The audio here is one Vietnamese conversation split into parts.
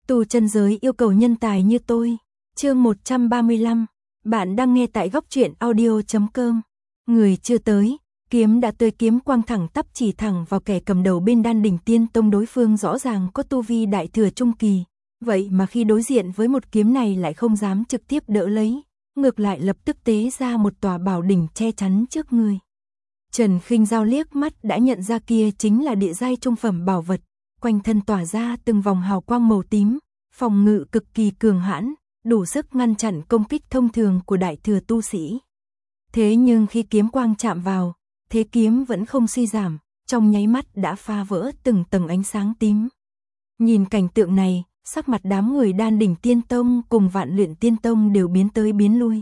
Tu chân giới yêu cầu nhân tài như tôi. Chương 135. Bạn đang nghe tại goctruyện audio.com. Người chưa tới, kiếm đã tới, kiếm quang thẳng tắp chỉ thẳng vào kẻ cầm đầu bên Đan Đỉnh Tiên Tông. Đối phương rõ ràng có tu vi đại thừa trung kỳ, vậy mà khi đối diện với một kiếm này lại không dám trực tiếp đỡ lấy, ngược lại lập tức tế ra một tòa bảo đỉnh che chắn trước người. Trần Khinh Giao liếc mắt đã nhận ra kia chính là địa giai trung phẩm bảo vật, quanh thân tỏa ra từng vòng hào quang màu tím, phòng ngự cực kỳ cường hãn, đủ sức ngăn chặn công kích thông thường của đại thừa tu sĩ. Thế nhưng khi kiếm quang chạm vào, thế kiếm vẫn không suy giảm, trong nháy mắt đã phá vỡ từng tầng ánh sáng tím. Nhìn cảnh tượng này, sắc mặt đám người Đan Đỉnh Tiên Tông cùng Vạn Luyện Tiên Tông đều biến tới biến lui.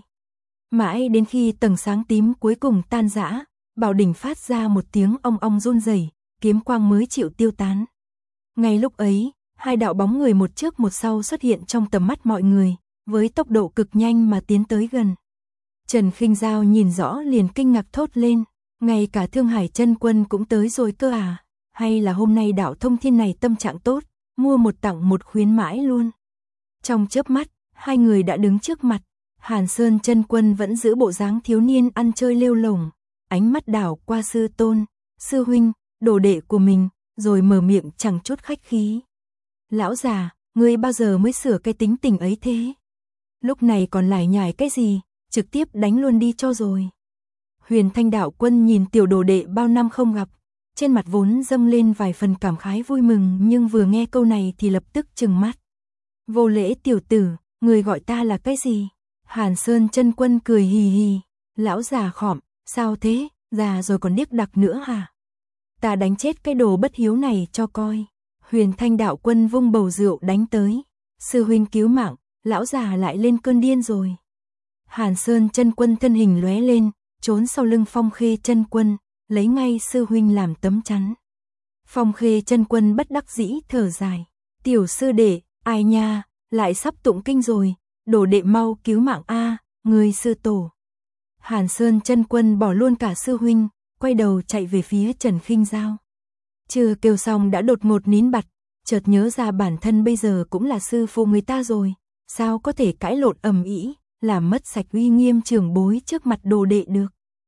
Mãi đến khi tầng sáng tím cuối cùng tan rã, bảo đỉnh phát ra một tiếng ong ong run rẩy, kiếm quang mới chịu tiêu tán. Ngay lúc ấy, hai đạo bóng người một trước một sau xuất hiện trong tầm mắt mọi người, với tốc độ cực nhanh mà tiến tới gần. Trần Khinh Giao nhìn rõ liền kinh ngạc thốt lên, ngay cả Thương Hải Chân Quân cũng tới rồi cơ à, hay là hôm nay đạo thông thiên này tâm trạng tốt, mua một tặng một khuyến mãi luôn. Trong chớp mắt, hai người đã đứng trước mặt, Hàn Sơn Chân Quân vẫn giữ bộ dáng thiếu niên ăn chơi lêu lổng, ánh mắt đảo qua sư tôn, sư huynh, đồ đệ của mình, rồi mở miệng chẳng chút khách khí. Lão già, ngươi bao giờ mới sửa cái tính tình ấy thế? Lúc này còn lải nhải cái gì, trực tiếp đánh luôn đi cho rồi. Huyền Thanh Đạo Quân nhìn tiểu đồ đệ bao năm không gặp, trên mặt vốn dâng lên vài phần cảm khái vui mừng, nhưng vừa nghe câu này thì lập tức trừng mắt. Vô lễ tiểu tử, người gọi ta là cái gì? Hàn Sơn Chân Quân cười hì hì, lão già khọm, sao thế, già rồi còn điếc đặc nữa hả? Ta đánh chết cái đồ bất hiếu này cho coi. Huyền Thanh Đạo Quân vung bầu rượu đánh tới. Sư huynh cứu mạng, lão già lại lên cơn điên rồi. Hàn Sơn Chân Quân thân hình lóe lên, trốn sau lưng Phong Khê Chân Quân, lấy ngay sư huynh làm tấm chắn. Phong Khê Chân Quân bất đắc dĩ thở dài, tiểu sư đệ, ai nha, lại sắp tụng kinh rồi, đồ đệ mau cứu mạng a, người sư tổ. Hàn Sơn Chân Quân bỏ luôn cả sư huynh, quay đầu chạy về phía Trần Khinh Giao. Chưa kêu xong đã đột ngột nín bặt, chợt nhớ ra bản thân bây giờ cũng là sư phụ người ta rồi, sao có thể cãi lộn ầm ĩ, làm mất sạch uy nghiêm trưởng bối trước mặt đồ đệ được.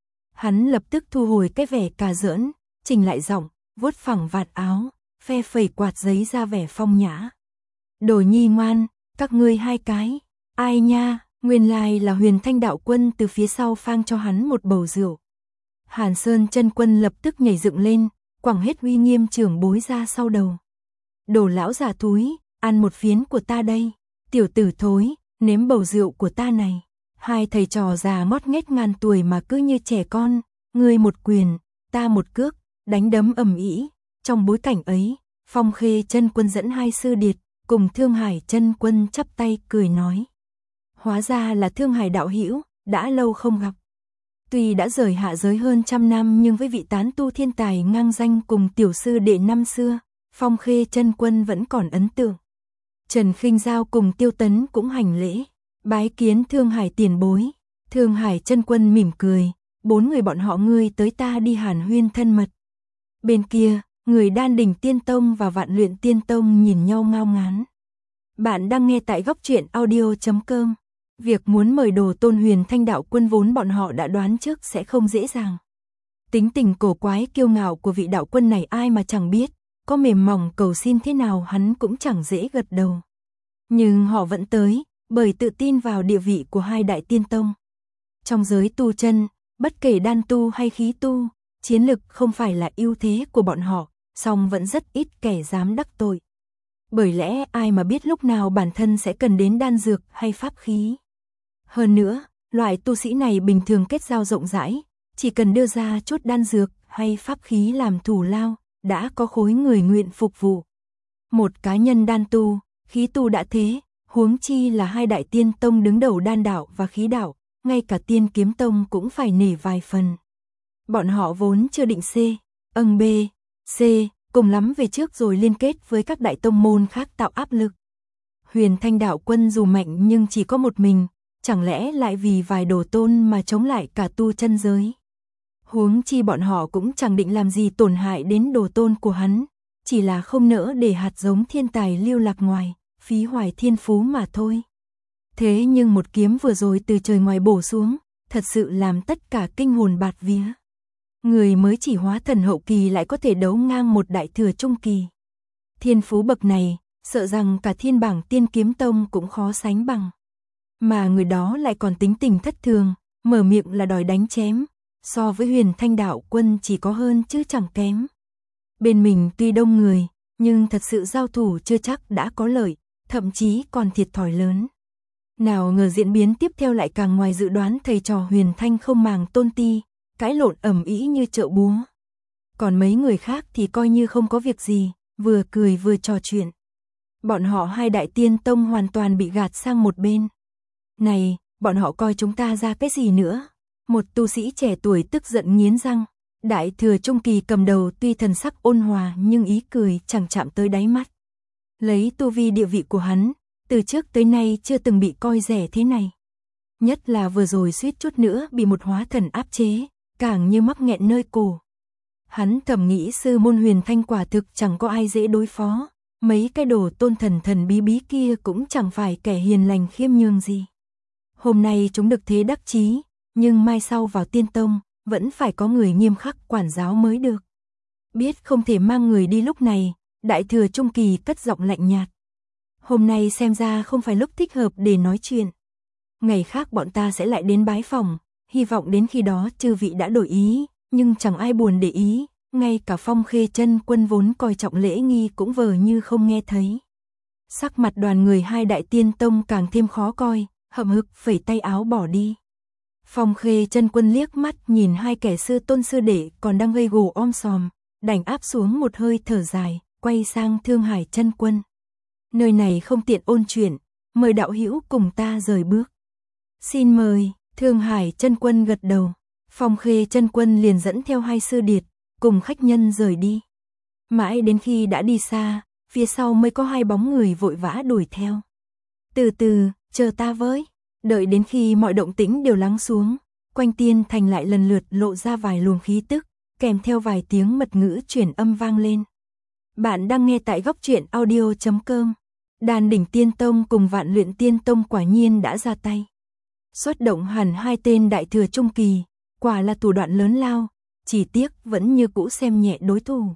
Hắn lập tức thu hồi cái vẻ cà giỡn, chỉnh lại giọng, vuốt phẳng vạt áo, phe phẩy quạt giấy ra vẻ phong nhã. Đồ nhi ngoan, các ngươi hai cái, ai nha, nguyên lai là Huyền Thanh Đạo Quân từ phía sau phang cho hắn một bầu rượu. Hàn Sơn Chân Quân lập tức nhảy dựng lên, quẳng hết uy nghiêm trưởng bối ra sau đầu. Đồ lão già thúi, ăn một phiến của ta đây, tiểu tử thối, nếm bầu rượu của ta này. Hai thầy trò già ngót nghét ngàn tuổi mà cứ như trẻ con, ngươi một quyền, ta một cước, đánh đấm ầm ĩ. Trong bối cảnh ấy, Phong Khê Chân Quân dẫn hai sư điệt, cùng Thương Hải Chân Quân chắp tay cười nói. Hóa ra là Thương Hải đạo hữu, đã lâu không gặp. Tuy đã rời hạ giới hơn 100 năm nhưng với vị tán tu thiên tài ngang danh cùng tiểu sư đệ năm xưa, Phong Khê Chân Quân vẫn còn ấn tượng. Trần Khinh Giao cùng Tiêu Tấn cũng hành lễ, bái kiến Thương Hải tiền bối. Thương Hải Chân Quân mỉm cười, bốn người bọn họ ngươi tới ta đi hàn huyên thân mật. Bên kia, người Đan Đỉnh Tiên Tông và Vạn Luyện Tiên Tông nhìn nhau ngao ngán. Bạn đang nghe tại goctruyện audio.com. Việc muốn mời Đồ Tôn Huyền Thanh Đạo Quân vốn bọn họ đã đoán trước sẽ không dễ dàng. Tính tình cổ quái kiêu ngạo của vị đạo quân này ai mà chẳng biết, có mềm mỏng cầu xin thế nào hắn cũng chẳng dễ gật đầu. Nhưng họ vẫn tới, bởi tự tin vào địa vị của hai đại tiên tông. Trong giới tu chân, bất kể đan tu hay khí tu, chiến lực không phải là ưu thế của bọn họ, song vẫn rất ít kẻ dám đắc tội. Bởi lẽ ai mà biết lúc nào bản thân sẽ cần đến đan dược hay pháp khí. Hơn nữa, loại tu sĩ này bình thường kết giao rộng rãi, chỉ cần đưa ra chút đan dược hay pháp khí làm thù lao, đã có khối người nguyện phục vụ. Một cá nhân đan tu, khí tu đã thế, huống chi là hai đại tiên tông đứng đầu đan đạo và khí đạo, ngay cả Tiên Kiếm Tông cũng phải nể vài phần. Bọn họ vốn chưa định B, C, cùng lắm về trước rồi liên kết với các đại tông môn khác tạo áp lực. Huyền Thanh Đạo Quân dù mạnh nhưng chỉ có một mình, chẳng lẽ lại vì vài đồ tôn mà chống lại cả tu chân giới. Huống chi bọn họ cũng chẳng định làm gì tổn hại đến đồ tôn của hắn, chỉ là không nỡ để hạt giống thiên tài lưu lạc ngoài, phí hoài thiên phú mà thôi. Thế nhưng một kiếm vừa rồi từ trời ngoài bổ xuống, thật sự làm tất cả kinh hồn bạt vía. Người mới chỉ hóa thần hậu kỳ lại có thể đấu ngang một đại thừa trung kỳ. Thiên phú bậc này, sợ rằng cả thiên bảng tiên kiếm tông cũng khó sánh bằng. Mà người đó lại còn tính tình thất thường, mở miệng là đòi đánh chém, so với Huyền Thanh đạo quân chỉ có hơn chứ chẳng kém. Bên mình tuy đông người, nhưng thật sự giao thủ chưa chắc đã có lợi, thậm chí còn thiệt thòi lớn. Nào ngờ diễn biến tiếp theo lại càng ngoài dự đoán, thầy trò Huyền Thanh không màng tôn ti, cãi lộn ầm ĩ như chợ búa. Còn mấy người khác thì coi như không có việc gì, vừa cười vừa trò chuyện. Bọn họ hai đại tiên tông hoàn toàn bị gạt sang một bên. Này, bọn họ coi chúng ta ra cái gì nữa? Một tu sĩ trẻ tuổi tức giận nghiến răng. Đại thừa trung kỳ cầm đầu tuy thần sắc ôn hòa nhưng ý cười chẳng chạm tới đáy mắt. Lấy tu vi địa vị của hắn, từ trước tới nay chưa từng bị coi rẻ thế này. Nhất là vừa rồi suýt chút nữa bị một hóa thần áp chế, càng như mắc nghẹn nơi cổ. Hắn thầm nghĩ sư môn Huyền Thanh quả thực chẳng có ai dễ đối phó, mấy cái đồ tôn thần thần bí bí kia cũng chẳng phải kẻ hiền lành khiêm nhường gì. Hôm nay chúng được thế đắc chí, nhưng mai sau vào tiên tông, vẫn phải có người nghiêm khắc quản giáo mới được. Biết không thể mang người đi lúc này, đại thừa trung kỳ cất giọng lạnh nhạt. Hôm nay xem ra không phải lúc thích hợp để nói chuyện. Ngày khác bọn ta sẽ lại đến bái phòng, hy vọng đến khi đó chư vị đã đổi ý, nhưng chẳng ai buồn để ý, ngay cả Phong Khê Chân Quân vốn coi trọng lễ nghi cũng vờ như không nghe thấy. Sắc mặt đoàn người hai đại tiên tông càng thêm khó coi, hậm hực phẩy tay áo bỏ đi. Phong Khê Chân Quân liếc mắt nhìn hai kẻ sư tôn sư đệ còn đang gây gổ om sòm, đành áp xuống một hơi thở dài, quay sang Thương Hải Chân Quân. Nơi này không tiện ôn chuyện, mời đạo hữu cùng ta rời bước. Xin mời. Thương Hải Chân Quân gật đầu. Phong Khê Chân Quân liền dẫn theo hai sư điệt, cùng khách nhân rời đi. Mãi đến khi đã đi xa, phía sau mới có hai bóng người vội vã đuổi theo. Từ từ, chờ ta với. Đợi đến khi mọi động tĩnh đều lắng xuống, quanh tiên thành lại lần lượt lộ ra vài luồng khí tức, kèm theo vài tiếng mật ngữ chuyển âm vang lên. Bạn đang nghe tại góc truyện audio.com. Đan Đỉnh Tiên Tông cùng Vạn Luyện Tiên Tông quả nhiên đã ra tay. Xuất động hẳn hai tên đại thừa trung kỳ, quả là thủ đoạn lớn lao, chỉ tiếc vẫn như cũ xem nhẹ đối thủ.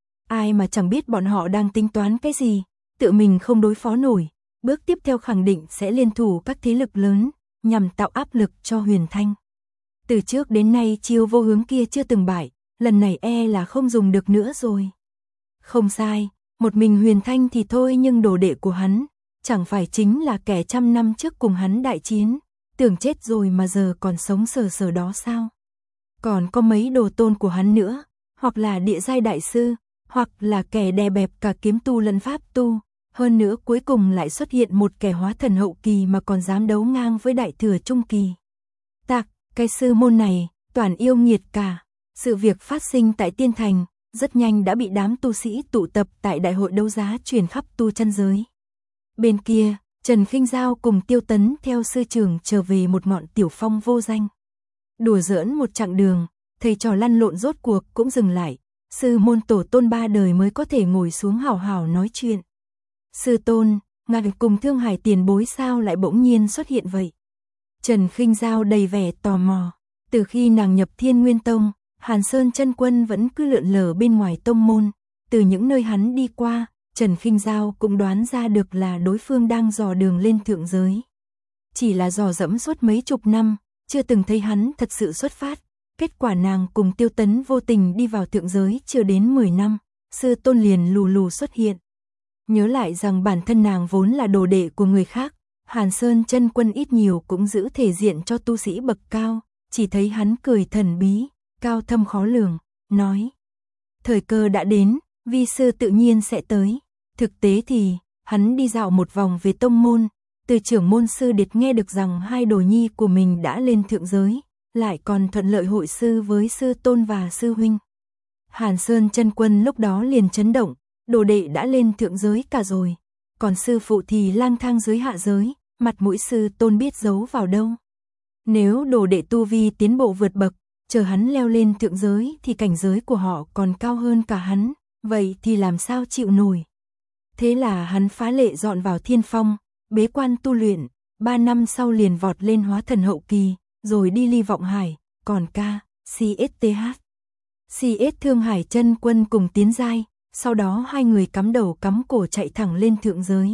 Ai mà chẳng biết bọn họ đang tính toán cái gì, tự mình không đối phó nổi, bước tiếp theo khẳng định sẽ liên thủ các thế lực lớn, nhằm tạo áp lực cho Huyền Thanh. Từ trước đến nay chiêu vô hướng kia chưa từng bại, lần này e là không dùng được nữa rồi. Không sai, một mình Huyền Thanh thì thôi, nhưng đồ đệ của hắn, chẳng phải chính là kẻ trăm năm trước cùng hắn đại chiến, tưởng chết rồi mà giờ còn sống sờ sờ đó sao? Còn có mấy đồ tôn của hắn nữa, hoặc là địa giai đại sư, hoặc là kẻ đè bẹp cả kiếm tu lẫn pháp tu, hơn nữa cuối cùng lại xuất hiện một kẻ hóa thần hậu kỳ mà còn dám đấu ngang với đại thừa trung kỳ. Tạc, cái sư môn này, toàn yêu nghiệt cả. Sự việc phát sinh tại Tiên Thành, rất nhanh đã bị đám tu sĩ tụ tập tại đại hội đấu giá truyền khắp tu chân giới. Bên kia, Trần Khinh Giao cùng Tiêu Tấn theo sư trưởng trở về một ngọn tiểu phong vô danh. Đùa giỡn một chặng đường, thầy trò lăn lộn rốt cuộc cũng dừng lại, sư môn tổ tôn ba đời mới có thể ngồi xuống hào hào nói chuyện. Sư tôn, ngài cùng Thương Hải tiền bối sao lại bỗng nhiên xuất hiện vậy? Trần Khinh Giao đầy vẻ tò mò, từ khi nàng nhập Thiên Nguyên Tông, Hàn Sơn Chân Quân vẫn cứ lượn lờ bên ngoài tông môn, từ những nơi hắn đi qua, Trần Khinh Giao cũng đoán ra được là đối phương đang dò đường lên thượng giới. Chỉ là dò dẫm suốt mấy chục năm, chưa từng thấy hắn thật sự xuất phát, kết quả nàng cùng Tiêu Tấn vô tình đi vào thượng giới chưa đến 10 năm, sư tôn liền lù lù xuất hiện. Nhớ lại rằng bản thân nàng vốn là đồ đệ của người khác, Hàn Sơn Chân Quân ít nhiều cũng giữ thể diện cho tu sĩ bậc cao, chỉ thấy hắn cười thần bí, cao thâm khó lường, nói: thời cơ đã đến, vi sư tự nhiên sẽ tới. Thực tế thì, hắn đi dạo một vòng về tông môn, từ trưởng môn sư điệt nghe được rằng hai đồ nhi của mình đã lên thượng giới, lại còn thuận lợi hội sư với sư tôn và sư huynh. Hàn Sơn Chân Quân lúc đó liền chấn động, đồ đệ đã lên thượng giới cả rồi, còn sư phụ thì lang thang dưới hạ giới, mặt mũi sư tôn biết giấu vào đâu. Nếu đồ đệ tu vi tiến bộ vượt bậc, chờ hắn leo lên thượng giới thì cảnh giới của họ còn cao hơn cả hắn, vậy thì làm sao chịu nổi. Thế là hắn phá lệ dọn vào Thiên Phong, bế quan tu luyện, 3 năm sau liền vọt lên hóa thần hậu kỳ, rồi đi Ly Vọng Hải, còn CSTH. CS Thương Hải Chân Quân cùng tiến giai, sau đó hai người cắm đầu cắm cổ chạy thẳng lên thượng giới.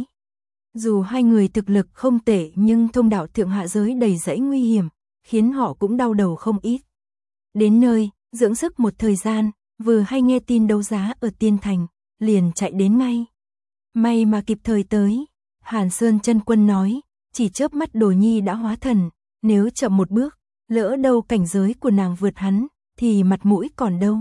Dù hai người thực lực không tệ nhưng thông đạo thượng hạ giới đầy rẫy nguy hiểm, khiến họ cũng đau đầu không ít. Đến nơi, dưỡng sức một thời gian, vừa hay nghe tin đấu giá ở Tiên Thành, liền chạy đến ngay. May mà kịp thời tới, Hàn Sơn Chân Quân nói, chỉ chớp mắt Đồ Nhi đã hóa thần, nếu chậm một bước, lỡ đâu cảnh giới của nàng vượt hắn, thì mặt mũi còn đâu.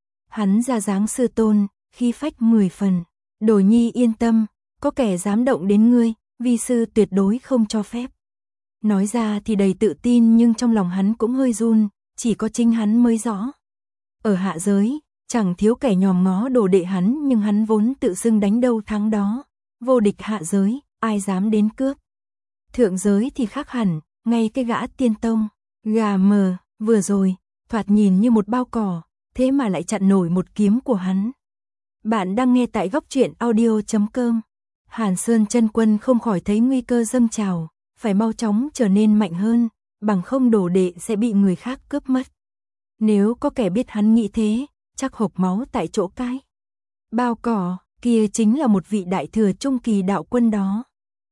Hắn ra dáng sư tôn, khí phách 10 phần, Đồ Nhi yên tâm, có kẻ dám động đến ngươi, vi sư tuyệt đối không cho phép. Nói ra thì đầy tự tin nhưng trong lòng hắn cũng hơi run, chỉ có chính hắn mới rõ. Ở hạ giới, chẳng thiếu kẻ nhòm ngó đồ đệ hắn nhưng hắn vốn tự xưng đánh đâu thắng đó. Vô địch hạ giới, ai dám đến cướp. Thượng giới thì khác hẳn, ngay cái gã tiên tông, gà mờ, vừa rồi, thoạt nhìn như một bao cỏ, thế mà lại chặn nổi một kiếm của hắn. Bạn đang nghe tại góc truyện audio.com. Hàn Sơn Chân Quân không khỏi thấy nguy cơ dâng trào, phải mau chóng trở nên mạnh hơn, bằng không đồ đệ sẽ bị người khác cướp mất. Nếu có kẻ biết hắn nghĩ thế, chắc hộc máu tại chỗ cái. Bao cỏ, kia chính là một vị đại thừa trung kỳ đạo quân đó.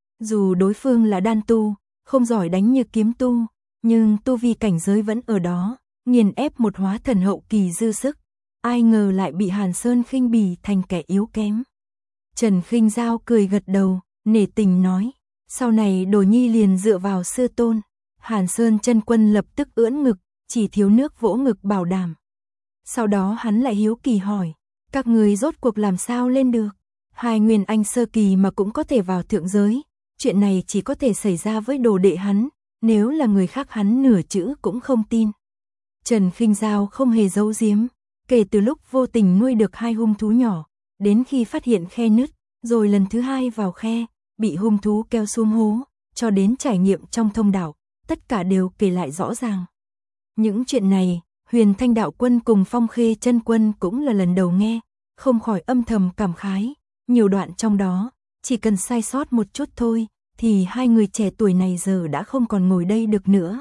Dù đối phương là đan tu, không giỏi đánh như kiếm tu, nhưng tu vi cảnh giới vẫn ở đó, nghiền ép một hóa thần hậu kỳ dư sức. Ai ngờ lại bị Hàn Sơn khinh bỉ thành kẻ yếu kém. Trần Khinh Giao cười gật đầu, nể tình nói, sau này Đồ Nhi liền dựa vào sư tôn. Hàn Sơn Chân Quân lập tức ưỡn ngực, chỉ thiếu nước vỗ ngực bảo đảm. Sau đó hắn lại hiếu kỳ hỏi, các người rốt cuộc làm sao lên được? Hai nguyên anh sơ kỳ mà cũng có thể vào thượng giới, chuyện này chỉ có thể xảy ra với đồ đệ hắn, nếu là người khác hắn nửa chữ cũng không tin. Trần Khinh Giao không hề giấu giếm, kể từ lúc vô tình nuôi được hai hung thú nhỏ, đến khi phát hiện khe nứt, rồi lần thứ hai vào khe, bị hung thú kéo xuống hố, cho đến trải nghiệm trong thông đạo, tất cả đều kể lại rõ ràng. Những chuyện này, Huyền Thanh Đạo Quân cùng Phong Khê Chân Quân cũng là lần đầu nghe, không khỏi âm thầm cảm khái, nhiều đoạn trong đó, chỉ cần sai sót một chút thôi, thì hai người trẻ tuổi này giờ đã không còn ngồi đây được nữa.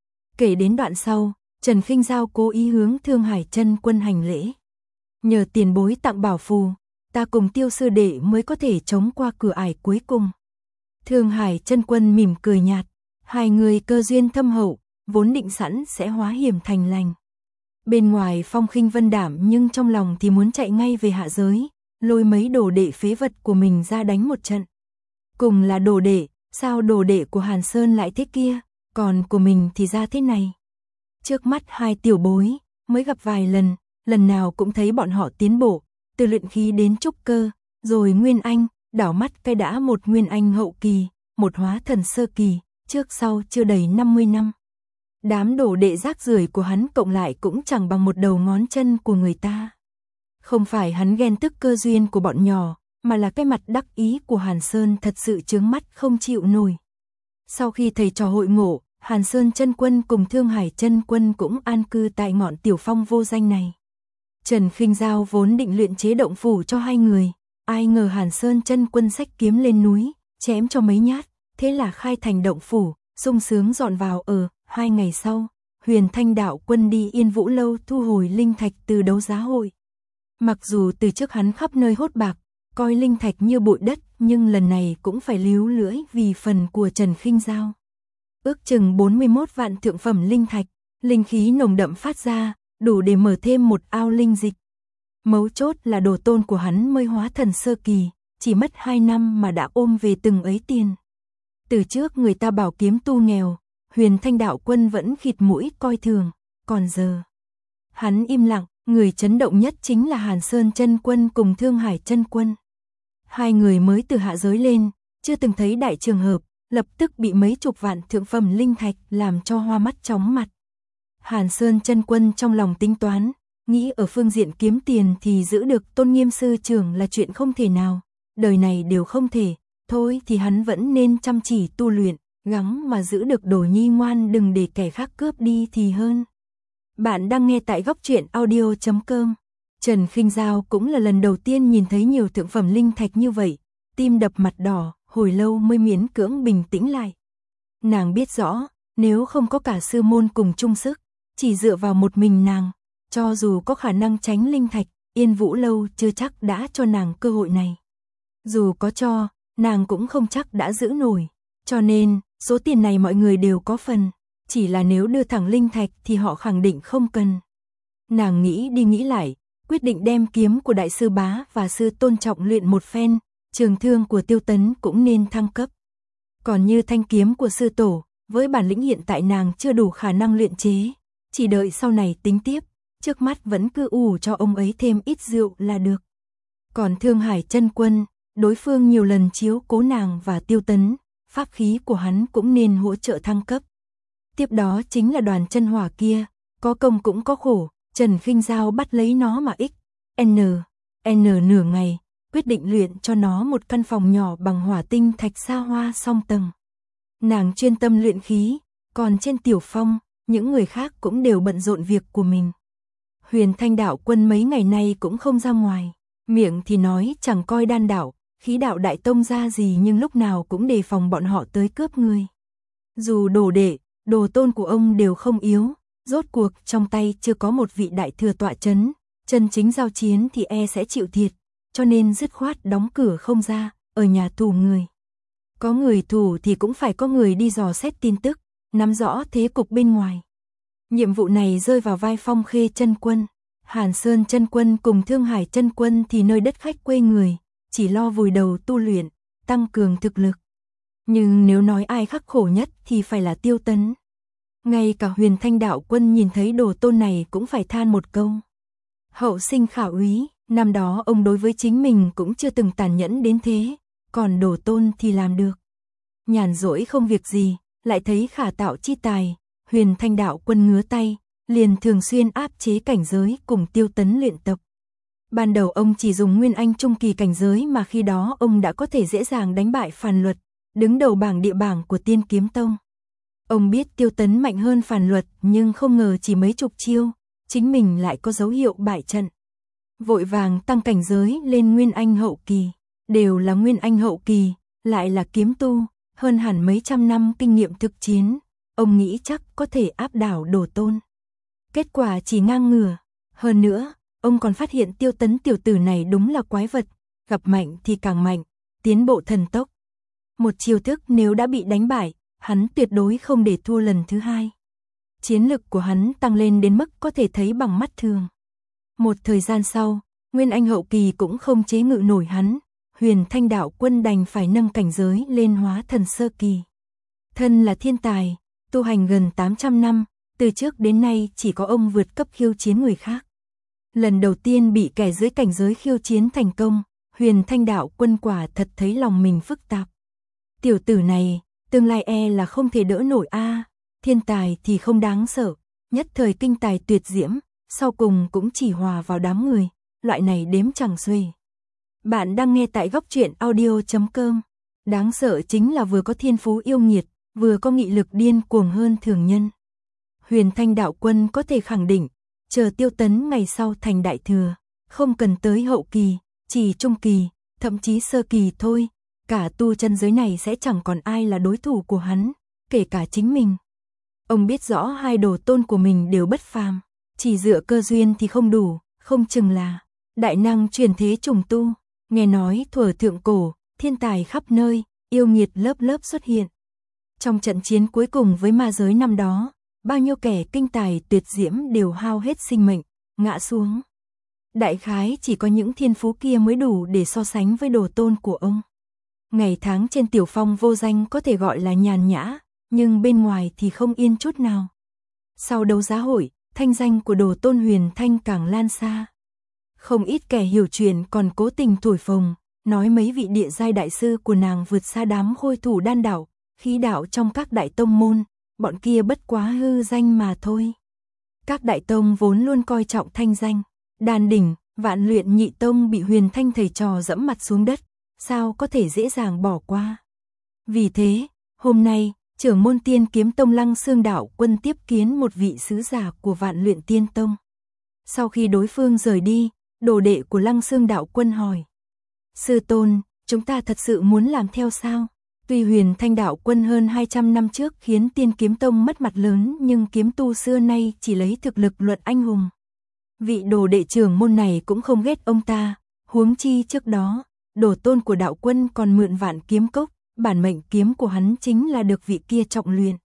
Kể đến đoạn sau, Trần Khinh Giao cố ý hướng Thương Hải Chân Quân hành lễ. Nhờ tiền bối tặng bảo phù, ta cùng Tiêu sư đệ mới có thể chống qua cửa ải cuối cùng. Thương Hải Chân Quân mỉm cười nhạt, hai người cơ duyên thâm hậu, vốn định sẵn sẽ hóa hiểm thành lành. Bên ngoài phong khinh vân đảm nhưng trong lòng thì muốn chạy ngay về hạ giới, lôi mấy đồ đệ phế vật của mình ra đánh một trận. Cùng là đồ đệ, sao đồ đệ của Hàn Sơn lại thế kia, còn của mình thì ra thế này. Trước mắt hai tiểu bối, mới gặp vài lần, lần nào cũng thấy bọn họ tiến bộ, từ luyện khí đến trúc cơ, rồi nguyên anh, đảo mắt cái đã một nguyên anh hậu kỳ, một hóa thần sơ kỳ, trước sau chưa đầy 50 năm. Đám đồ đệ rác rưởi của hắn cộng lại cũng chẳng bằng một đầu ngón chân của người ta. Không phải hắn ghen tức cơ duyên của bọn nhỏ, mà là cái mặt đắc ý của Hàn Sơn thật sự chướng mắt không chịu nổi. Sau khi thầy trò hội ngộ, Hàn Sơn Chân Quân cùng Thương Hải Chân Quân cũng an cư tại ngọn tiểu phong vô danh này. Trần Khinh Giao vốn định luyện chế động phủ cho hai người, ai ngờ Hàn Sơn Chân Quân xách kiếm lên núi, chém cho mấy nhát, thế là khai thành động phủ, sung sướng dọn vào ở. 2 ngày sau, Huyền Thanh Đạo Quân đi Yên Vũ Lâu thu hồi linh thạch từ đấu giá hội. Mặc dù từ trước hắn khắp nơi hốt bạc, coi linh thạch như bụi đất, nhưng lần này cũng phải líu lưỡi vì phần của Trần Khinh Giao. Ước chừng 41 vạn thượng phẩm linh thạch, linh khí nồng đậm phát ra, đủ để mở thêm một ao linh dịch. Mấu chốt là đồ tôn của hắn mới hóa thần sơ kỳ, chỉ mất 2 năm mà đã ôm về từng ấy tiền. Từ trước người ta bảo kiếm tu nghèo, Huyền Thanh Đạo Quân vẫn khịt mũi coi thường, còn giờ hắn im lặng, người chấn động nhất chính là Hàn Sơn Chân Quân cùng Thương Hải Chân Quân. Hai người mới từ hạ giới lên, chưa từng thấy đại trường hợp, lập tức bị mấy chục vạn thượng phẩm linh thạch làm cho hoa mắt chóng mặt. Hàn Sơn Chân Quân trong lòng tính toán, nghĩ ở phương diện kiếm tiền thì giữ được tôn nghiêm sư trưởng là chuyện không thể nào, đời này đều không thể, thôi thì hắn vẫn nên chăm chỉ tu luyện, gắng mà giữ được Đồ Nhi ngoan đừng để kẻ khác cướp đi thì hơn. Bạn đang nghe tại góc truyện audio.com. Trần Khinh Giao cũng là lần đầu tiên nhìn thấy nhiều thượng phẩm linh thạch như vậy, tim đập mặt đỏ, hồi lâu mới miễn cưỡng bình tĩnh lại. Nàng biết rõ, nếu không có cả sư môn cùng chung sức, chỉ dựa vào một mình nàng, cho dù có khả năng tránh linh thạch, Yên Vũ Lâu chưa chắc đã cho nàng cơ hội này. Dù có cho, nàng cũng không chắc đã giữ nổi. Cho nên, số tiền này mọi người đều có phần, chỉ là nếu đưa thẳng linh thạch thì họ khẳng định không cần. Nàng nghĩ đi nghĩ lại, quyết định đem kiếm của đại sư Bá và sư Tôn trọng luyện một phen, trường thương của Tiêu Tấn cũng nên thăng cấp. Còn như thanh kiếm của sư tổ, với bản lĩnh hiện tại nàng chưa đủ khả năng luyện chế, chỉ đợi sau này tính tiếp, trước mắt vẫn cứ ủ cho ông ấy thêm ít rượu là được. Còn Thương Hải Chân Quân, đối phương nhiều lần chiếu cố nàng và Tiêu Tấn, pháp khí của hắn cũng nên hỗ trợ thăng cấp. Tiếp đó chính là Đoàn Chân Hỏa kia, có công cũng có khổ, Trần Khinh Giao bắt lấy nó mà nửa ngày, quyết định luyện cho nó một căn phòng nhỏ bằng hỏa tinh thạch xa hoa song tầng. Nàng chuyên tâm luyện khí, còn trên Tiểu Phong, những người khác cũng đều bận rộn việc của mình. Huyền Thanh đạo quân mấy ngày nay cũng không ra ngoài, miệng thì nói chẳng coi đan đạo, khí đạo đại tông ra gì nhưng lúc nào cũng đề phòng bọn họ tới cướp người. Dù đồ đệ, đồ tôn của ông đều không yếu, rốt cuộc trong tay chưa có một vị đại thừa tọa chấn, chân chính giao chiến thì sẽ chịu thiệt, cho nên dứt khoát đóng cửa không ra, ở nhà thủ người. Có người thủ thì cũng phải có người đi dò xét tin tức, nắm rõ thế cục bên ngoài. Nhiệm vụ này rơi vào vai Phong Khê Chân Quân, Hàn Sơn Chân Quân cùng Thương Hải Chân Quân thì nơi đất khách quê người, chỉ lo vùi đầu tu luyện, tăng cường thực lực. Nhưng nếu nói ai khắc khổ nhất thì phải là Tiêu Tấn. Ngay cả Huyền Thanh đạo quân nhìn thấy đồ tôn này cũng phải than một câu. Hậu sinh khả úy, năm đó ông đối với chính mình cũng chưa từng tàn nhẫn đến thế, còn đồ tôn thì làm được. Nhàn rỗi không việc gì, lại thấy khả tạo chi tài, Huyền Thanh đạo quân ngứa tay, liền thường xuyên áp chế cảnh giới cùng Tiêu Tấn luyện tập. Ban đầu ông chỉ dùng Nguyên Anh trung kỳ cảnh giới mà khi đó ông đã có thể dễ dàng đánh bại Phàn Luật, đứng đầu bảng địa bảng của Tiên Kiếm Tông. Ông biết Tiêu Tấn mạnh hơn Phàn Luật nhưng không ngờ chỉ mấy chục chiêu, chính mình lại có dấu hiệu bại trận. Vội vàng tăng cảnh giới lên Nguyên Anh hậu kỳ, đều là Nguyên Anh hậu kỳ, lại là kiếm tu, hơn hẳn mấy trăm năm kinh nghiệm thực chiến, ông nghĩ chắc có thể áp đảo đồ tôn. Kết quả chỉ ngang ngửa, hơn nữa, ông còn phát hiện Tiêu Tấn tiểu tử này đúng là quái vật, gặp mạnh thì càng mạnh, tiến bộ thần tốc. Một chiêu thức nếu đã bị đánh bại, hắn tuyệt đối không để thua lần thứ hai. Chiến lực của hắn tăng lên đến mức có thể thấy bằng mắt thường. Một thời gian sau, Nguyên Anh hậu kỳ cũng không chế ngự nổi hắn, Huyền Thanh đạo quân đành phải nâng cảnh giới lên hóa thần sơ kỳ. Thân là thiên tài, tu hành gần 800 năm, từ trước đến nay chỉ có ông vượt cấp khiêu chiến người khác. Lần đầu tiên bị kẻ dưới cảnh giới khiêu chiến thành công, Huyền Thanh đạo quân quả thật thấy lòng mình phức tạp. Tiểu tử này, tương lai là không thể đỡ nổi a. Thiên tài thì không đáng sợ, nhất thời kinh tài tuyệt diễm, sau cùng cũng chỉ hòa vào đám người, loại này đếm chẳng xuể. Bạn đang nghe tại góc truyện audio.com. Đáng sợ chính là vừa có thiên phú yêu nghiệt, vừa có nghị lực điên cuồng hơn thường nhân. Huyền Thanh đạo quân có thể khẳng định, chờ Tiêu Tấn ngày sau thành đại thừa, không cần tới hậu kỳ, chỉ trung kỳ, thậm chí sơ kỳ thôi, cả tu chân giới này sẽ chẳng còn ai là đối thủ của hắn, kể cả chính mình. Ông biết rõ hai đồ tôn của mình đều bất phàm, chỉ dựa cơ duyên thì không đủ, không chừng là đại năng truyền thế trùng tu. Nghe nói thuở thượng cổ, thiên tài khắp nơi, yêu nghiệt lớp lớp xuất hiện. Trong trận chiến cuối cùng với ma giới năm đó, bao nhiêu kẻ kinh tài tuyệt diễm đều hao hết sinh mệnh, ngã xuống. Đại khái chỉ có những thiên phú kia mới đủ để so sánh với đồ tôn của ông. Ngày tháng trên Tiểu Phong vô danh có thể gọi là nhàn nhã, nhưng bên ngoài thì không yên chút nào. Sau đấu giá hội, thanh danh của đồ tôn Huyền Thanh càng lan xa. Không ít kẻ hiểu chuyện còn cố tình thổi phồng, nói mấy vị địa giai đại sư của nàng vượt xa đám khôi thủ đan đạo, khí đạo trong các đại tông môn, bọn kia bất quá hư danh mà thôi. Các đại tông vốn luôn coi trọng thanh danh, Đan Đỉnh, Vạn Luyện nhị tông bị Huyền Thanh thầy trò dẫm mặt xuống đất, sao có thể dễ dàng bỏ qua. Vì thế, hôm nay, trưởng môn Tiên Kiếm Tông Lăng Xương đạo quân tiếp kiến một vị sứ giả của Vạn Luyện Tiên Tông. Sau khi đối phương rời đi, đồ đệ của Lăng Xương đạo quân hỏi: Sư tôn, chúng ta thật sự muốn làm theo sao? Tuy Huyền Thanh đạo quân hơn 200 năm trước khiến Tiên Kiếm Tông mất mặt lớn, nhưng kiếm tu xưa nay chỉ lấy thực lực luận anh hùng. Vị đồ đệ trưởng môn này cũng không ghét ông ta, huống chi trước đó, đồ tôn của đạo quân còn mượn Vạn Kiếm Cốc, bản mệnh kiếm của hắn chính là được vị kia trọng luyện.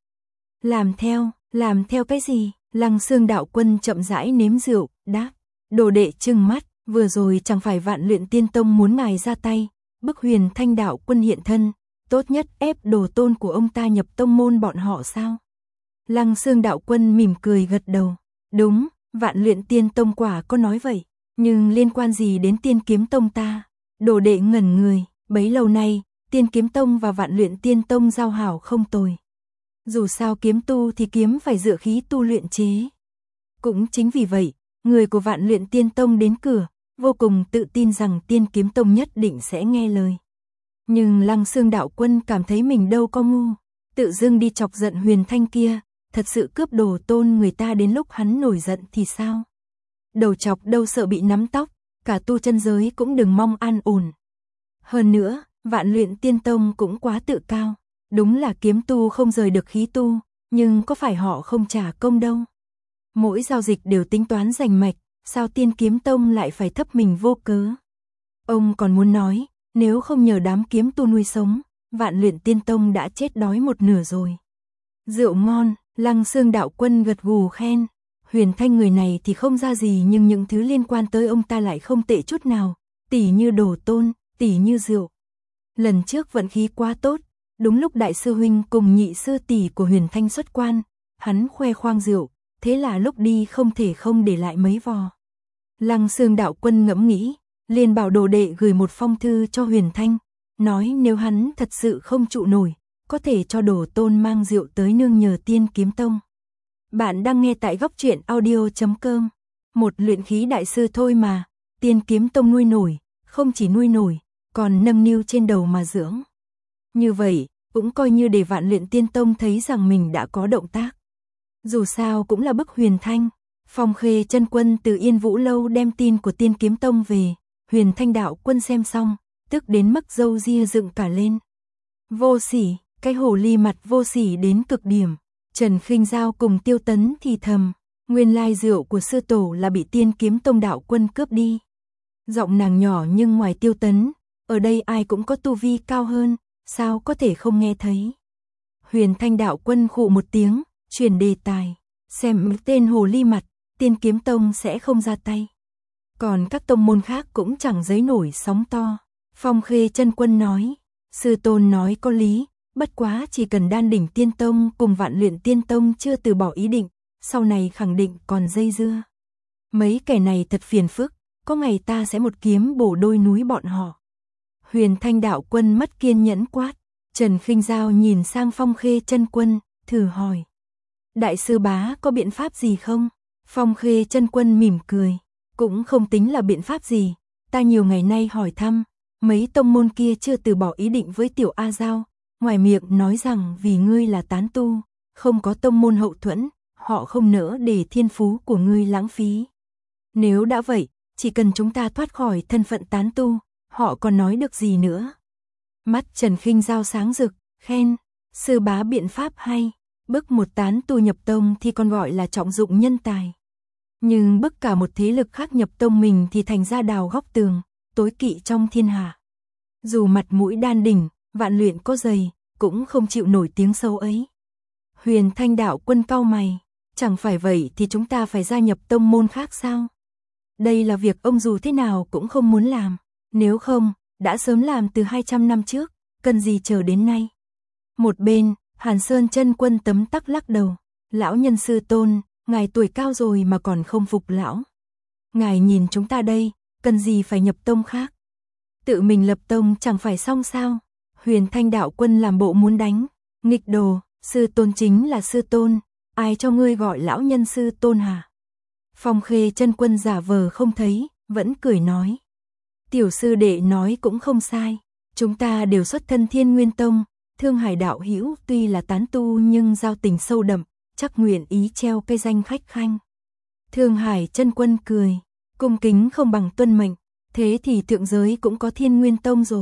Làm theo cái gì? Lăng Xương đạo quân chậm rãi nếm rượu, đáp. Đồ đệ trừng mắt, vừa rồi chẳng phải Vạn Luyện Tiên Tông muốn ngài ra tay, bức Huyền Thanh đạo quân hiện thân, tốt nhất ép đồ tôn của ông ta nhập tông môn bọn họ sao? Lăng Xương đạo quân mỉm cười gật đầu. Đúng, Vạn Luyện Tiên Tông quả có nói vậy, nhưng liên quan gì đến Tiên Kiếm Tông ta? Đồ đệ ngẩn người, bấy lâu nay, Tiên Kiếm Tông và Vạn Luyện Tiên Tông giao hảo không tồi. Dù sao kiếm tu thì kiếm phải dựa khí tu luyện chế. Cũng chính vì vậy, người của Vạn Luyện Tiên Tông đến cửa, vô cùng tự tin rằng Tiên Kiếm Tông nhất định sẽ nghe lời. Nhưng Lăng Xương đạo quân cảm thấy mình đâu có ngu, tự dưng đi chọc giận Huyền Thanh kia, thật sự cướp đồ tôn người ta đến lúc hắn nổi giận thì sao? Đầu chọc đâu sợ bị nắm tóc, cả tu chân giới cũng đừng mong an ổn. Hơn nữa, Vạn Luyện Tiên Tông cũng quá tự cao, đúng là kiếm tu không rời được khí tu, nhưng có phải họ không trả công đâu. Mỗi giao dịch đều tính toán rành mạch, sao Tiên Kiếm Tông lại phải thấp mình vô cớ? Ông còn muốn nói, nếu không nhờ đám kiếm tu nuôi sống, Vạn Luyện Tiên Tông đã chết đói một nửa rồi. Rượu ngon, Lăng Xương đạo quân gật gù khen. Huyền Thanh người này thì không ra gì, nhưng những thứ liên quan tới ông ta lại không tệ chút nào, tỉ như đồ tôn, tỉ như rượu. Lần trước vận khí quá tốt, đúng lúc đại sư huynh cùng nhị sư tỷ của Huyền Thanh xuất quan, hắn khoe khoang rượu, thế là lúc đi không thể không để lại mấy vò. Lăng Xương đạo quân ngẫm nghĩ, liền bảo đồ đệ gửi một phong thư cho Huyền Thanh, nói nếu hắn thật sự không trụ nổi, có thể cho đồ tôn mang rượu tới nương nhờ Tiên Kiếm Tông. Bạn đang nghe tại góc truyện audio.com. Một luyện khí đại sư thôi mà, Tiên Kiếm Tông nuôi nổi, không chỉ nuôi nổi, còn nâng niu trên đầu mà dưỡng. Như vậy, cũng coi như để Vạn Luyện Tiên Tông thấy rằng mình đã có động tác. Dù sao cũng là bức Huyền Thanh. Phong Khê chân quân từ Yên Vũ Lâu đem tin của Tiên Kiếm Tông về, Huyền Thanh đạo quân xem xong, tức đến mức râu ria dựng cả lên. Vô sỉ, cái hồ ly mặt vô sỉ đến cực điểm. Trần Khinh Giao cùng Tiêu Tấn thì thầm, nguyên lai rượu của sư tổ là bị Tiên Kiếm Tông đạo quân cướp đi. Giọng nàng nhỏ nhưng ngoài Tiêu Tấn, ở đây ai cũng có tu vi cao hơn, sao có thể không nghe thấy. Huyền Thanh đạo quân khụ một tiếng, chuyển đề tài, xem tên hồ ly mặt, Tiên Kiếm Tông sẽ không ra tay. Còn các tông môn khác cũng chẳng dấy nổi sóng to. Phong Khê chân quân nói, sư tôn nói có lý, bất quá chỉ cần Đan Đỉnh Tiên Tông cùng Vạn Luyện Tiên Tông chưa từ bỏ ý định, sau này khẳng định còn dây dưa. Mấy kẻ này thật phiền phức, có ngày ta sẽ một kiếm bổ đôi núi bọn họ. Huyền Thanh đạo quân mất kiên nhẫn quát. Trần Khinh Giao nhìn sang Phong Khê chân quân, thử hỏi, đại sư bá có biện pháp gì không? Phong Khê chân quân mỉm cười, cũng không tính là biện pháp gì, ta nhiều ngày nay hỏi thăm, mấy tông môn kia chưa từ bỏ ý định với tiểu A Giao, ngoài miệng nói rằng vì ngươi là tán tu, không có tông môn hậu thuẫn, họ không nỡ để thiên phú của ngươi lãng phí. Nếu đã vậy, chỉ cần chúng ta thoát khỏi thân phận tán tu, họ còn nói được gì nữa? Mắt Trần Khinh Giao sáng rực, khen, sư bá biện pháp hay, bức một tán tu nhập tông thì còn gọi là trọng dụng nhân tài. Nhưng bức cả một thế lực khác nhập tông mình thì thành ra đào góc tường, tối kỵ trong thiên hạ. Dù mặt mũi Đan Đỉnh, Vạn Luyện có dày, cũng không chịu nổi tiếng xấu ấy. Huyền Thanh đạo quân cau mày, chẳng phải vậy thì chúng ta phải gia nhập tông môn khác sao? Đây là việc ông dù thế nào cũng không muốn làm, nếu không, đã sớm làm từ 200 năm trước, cần gì chờ đến nay. Một bên, Hàn Sơn chân quân tấm tắc lắc đầu, lão nhân sư tôn, ngài tuổi cao rồi mà còn không phục lão. Ngài nhìn chúng ta đây, cần gì phải nhập tông khác. Tự mình lập tông chẳng phải xong sao. Huyền Thanh đạo quân làm bộ muốn đánh, nghịch đồ, sư tôn chính là sư tôn, ai cho ngươi gọi lão nhân sư tôn hả? Phong Khê chân quân giả vờ không thấy, vẫn cười nói. Tiểu sư đệ nói cũng không sai, chúng ta đều xuất thân Thiên Nguyên Tông, Thương Hải đạo hữu tuy là tán tu nhưng giao tình sâu đậm, chắc nguyện ý treo cây danh khách khanh. Thương Hải chân quân cười, cung kính không bằng tuân mệnh, thế thì thượng giới cũng có Thiên Nguyên Tông rồi.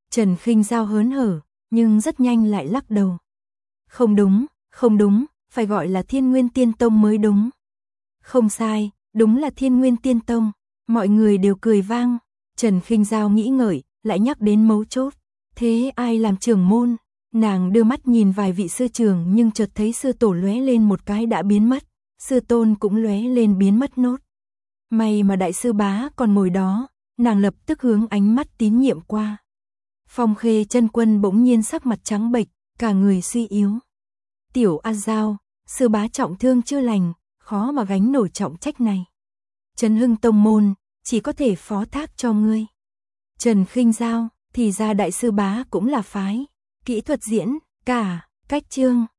Trần Khinh Giao hớn hở, nhưng rất nhanh lại lắc đầu. Không đúng, không đúng, phải gọi là Thiên Nguyên Tiên Tông mới đúng. Không sai, đúng là Thiên Nguyên Tiên Tông. Mọi người đều cười vang. Trần Khinh Giao nghĩ ngợi, lại nhắc đến mấu chốt. Thế ai làm trưởng môn? Nàng đưa mắt nhìn vài vị sư trưởng nhưng chợt thấy sư tổ lóe lên một cái đã biến mất, sư tôn cũng lóe lên biến mất nốt. May mà đại sư Bá còn ngồi đó, nàng lập tức hướng ánh mắt tín nhiệm qua. Phong Khê Chân Quân bỗng nhiên sắc mặt trắng bệch, cả người suy yếu. Tiểu A Giao, sư bá trọng thương chưa lành, khó mà gánh nổi trọng trách này. Trấn Hưng tông môn, chỉ có thể phó thác cho ngươi. Trần Khinh Giao, thì ra đại sư bá cũng là phái kỹ thuật diễn, cả cách chương.